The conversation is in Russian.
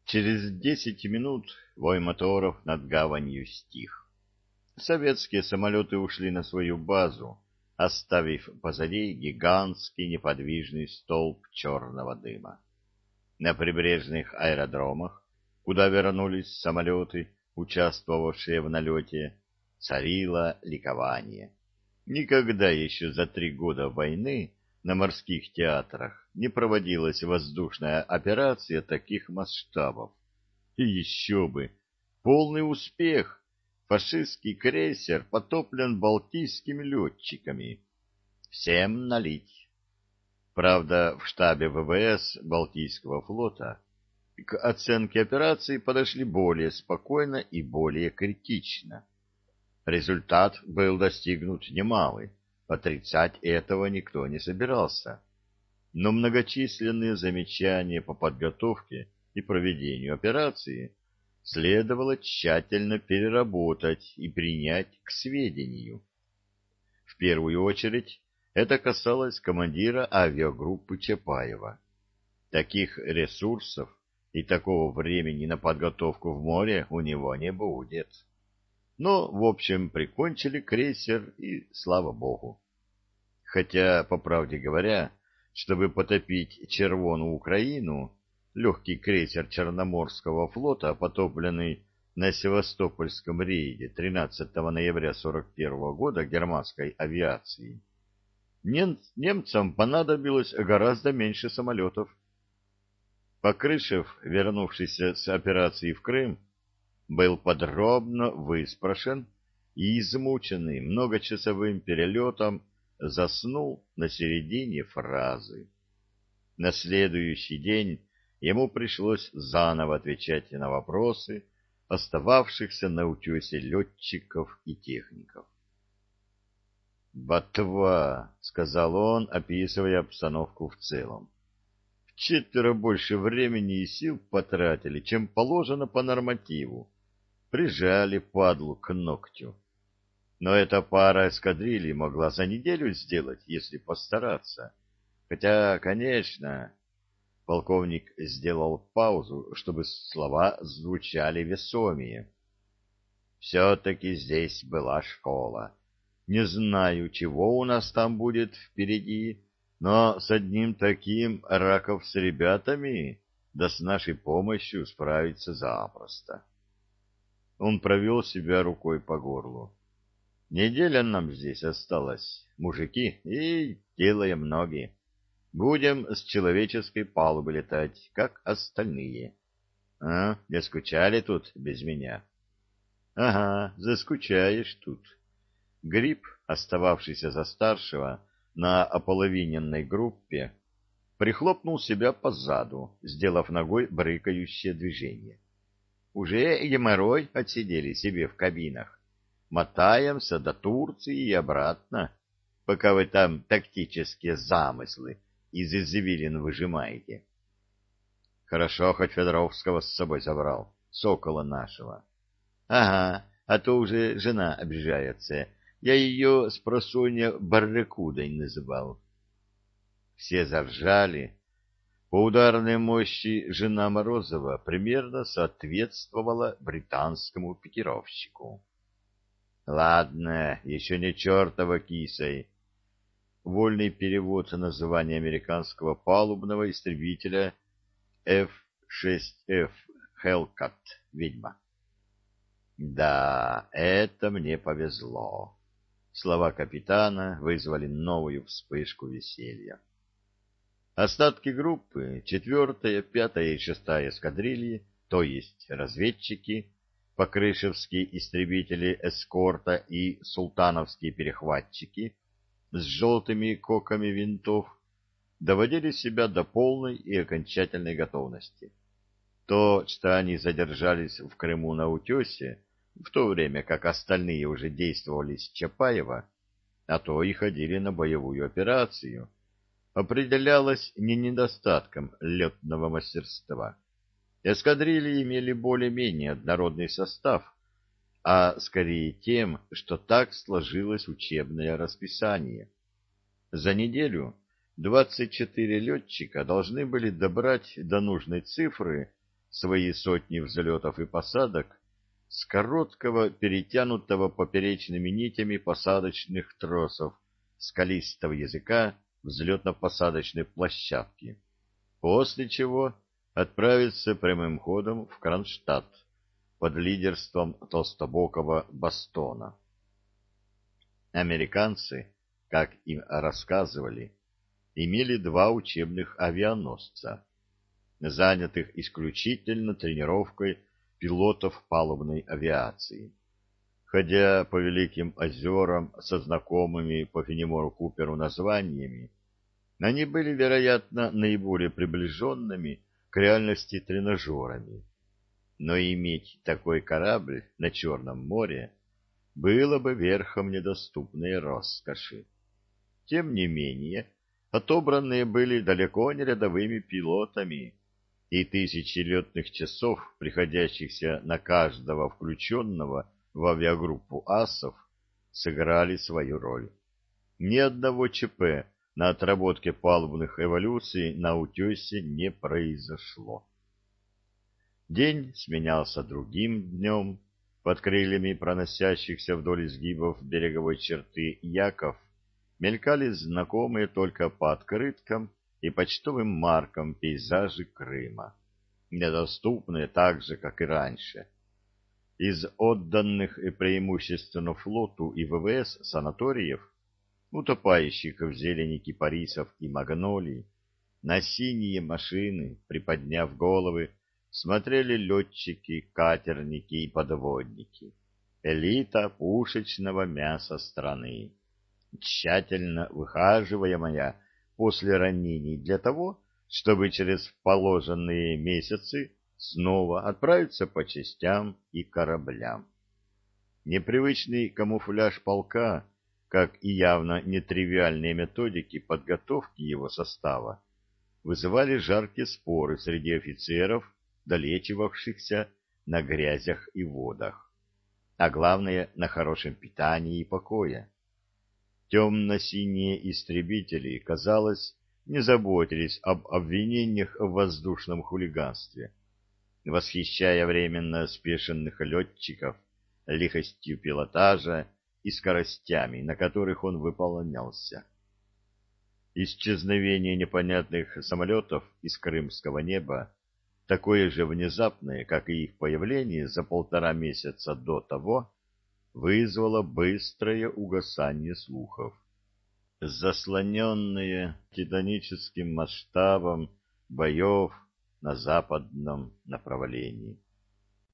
Через 10 минут вой моторов над гаванью стих. Советские самолеты ушли на свою базу, оставив позади гигантский неподвижный столб черного дыма. На прибрежных аэродромах, куда вернулись самолеты, участвовавшие в налете, царило ликование. Никогда еще за 3 года войны на морских театрах не проводилась воздушная операция таких масштабов. И еще бы! Полный успех! Фашистский крейсер потоплен балтийскими летчиками. Всем налить! Правда, в штабе ВВС Балтийского флота к оценке операции подошли более спокойно и более критично. Результат был достигнут немалый, отрицать этого никто не собирался. Но многочисленные замечания по подготовке и проведению операции следовало тщательно переработать и принять к сведению. В первую очередь это касалось командира авиагруппы Чапаева. Таких ресурсов и такого времени на подготовку в море у него не будет. Но, в общем, прикончили крейсер, и слава богу. Хотя, по правде говоря, чтобы потопить Червону Украину, легкий крейсер Черноморского флота, потопленный на Севастопольском рейде 13 ноября 1941 года германской авиацией, немцам понадобилось гораздо меньше самолетов. Покрышев, вернувшийся с операции в Крым, был подробно выспрошен и, измученный многочасовым перелетом, заснул на середине фразы. На следующий день ему пришлось заново отвечать на вопросы остававшихся на утесе летчиков и техников. «Ботва», — сказал он, описывая обстановку в целом. «В 4 больше времени и сил потратили, чем положено по нормативу. Прижали падлу к ногтю. Но эта пара эскадрилий могла за неделю сделать, если постараться. Хотя, конечно...» Полковник сделал паузу, чтобы слова звучали весомее. «Все-таки здесь была школа. Не знаю, чего у нас там будет впереди, но с одним таким Раков с ребятами, да с нашей помощью справиться запросто». Он провел себя рукой по горлу. «Неделя нам здесь осталась, мужики, и делаем ноги. Будем с человеческой палубы летать, как остальные. А, не скучали тут без меня?» «Ага, заскучаешь тут». Гриб, остававшийся за старшего на ополовиненной группе, прихлопнул себя по заду, сделав ногой брыкающее движение. «Уже геморрой отсидели себе в кабинах. Мотаемся до Турции и обратно, пока вы там тактические замыслы из извилин выжимаете». Хорошо, хоть Федоровского с собой забрал, сокола нашего. Ага, а то уже жена обижается. Я ее спросонья барракудой называл. Все заржали. По ударной мощи жена Морозова примерно соответствовала британскому пикировщику. Ладно, еще не чертова кисой. Вольный перевод названия американского палубного истребителя F-6F Hellcat «Ведьма». Да, это мне повезло. Слова капитана вызвали новую вспышку веселья. Остатки группы, 4-я, 5-я и 6-я эскадрильи, то есть разведчики, покрышевские истребители эскорта и султановские перехватчики с желтыми коками винтов, доводили себя до полной и окончательной готовности. То, что они задержались в Крыму на утесе, в то время как остальные уже действовали с Чапаева, а то и ходили на боевую операцию, определялось не недостатком летного мастерства. Эскадрильи имели более-менее однородный состав, а скорее тем, что так сложилось учебное расписание. За неделю 24 летчика должны были добрать до нужной цифры свои сотни взлетов и посадок с короткого, перетянутого поперечными нитями посадочных тросов скалистого языка взлетно-посадочной площадки, после чего отправиться прямым ходом в Кронштадт под лидерством толстобокого Бастона. Американцы, как им рассказывали, имели два учебных авианосца, занятых исключительно тренировкой пилотов палубной авиации. Ходя по Великим озерам со знакомыми по Фенемору Куперу названиями, они были, вероятно, наиболее приближенными к реальности тренажерами. Но иметь такой корабль на Черном море было бы верхом недоступной роскоши. Тем не менее, отобранные были далеко не рядовыми пилотами, и тысячи летных часов, приходящихся на каждого включенного в авиагруппу асов, сыграли свою роль. Ни одного ЧП на отработке палубных эволюций на утесе не произошло. День сменялся другим днем. Под крыльями проносящихся вдоль изгибов береговой черты яков мелькали знакомые только по открыткам и почтовым маркам пейзажи Крыма, недоступные так же, как и раньше. Из отданных и преимущественно флоту и ВВС санаториев, утопающих в зелени кипарисов и магнолий, на синие машины, приподняв головы, смотрели летчики, катерники и подводники, элита пушечного мяса страны, тщательно выхаживаемая после ранений для того, чтобы через положенные месяцы снова отправиться по частям и кораблям. Непривычный камуфляж полка, как и явно нетривиальные методики подготовки его состава, вызывали жаркие споры среди офицеров, долечивавшихся на грязях и водах, а главное, на хорошем питании и покое. Темно-синие истребители, казалось, не заботились об обвинениях в воздушном хулиганстве, восхищая временно спешенных летчиков лихостью пилотажа и скоростями, на которых он выполнялся. Исчезновение непонятных самолетов из крымского неба, такое же внезапное, как и их появление за 1,5 месяца до того, вызвало быстрое угасание слухов. Заслоненные титаническим масштабом боев на западном направлении.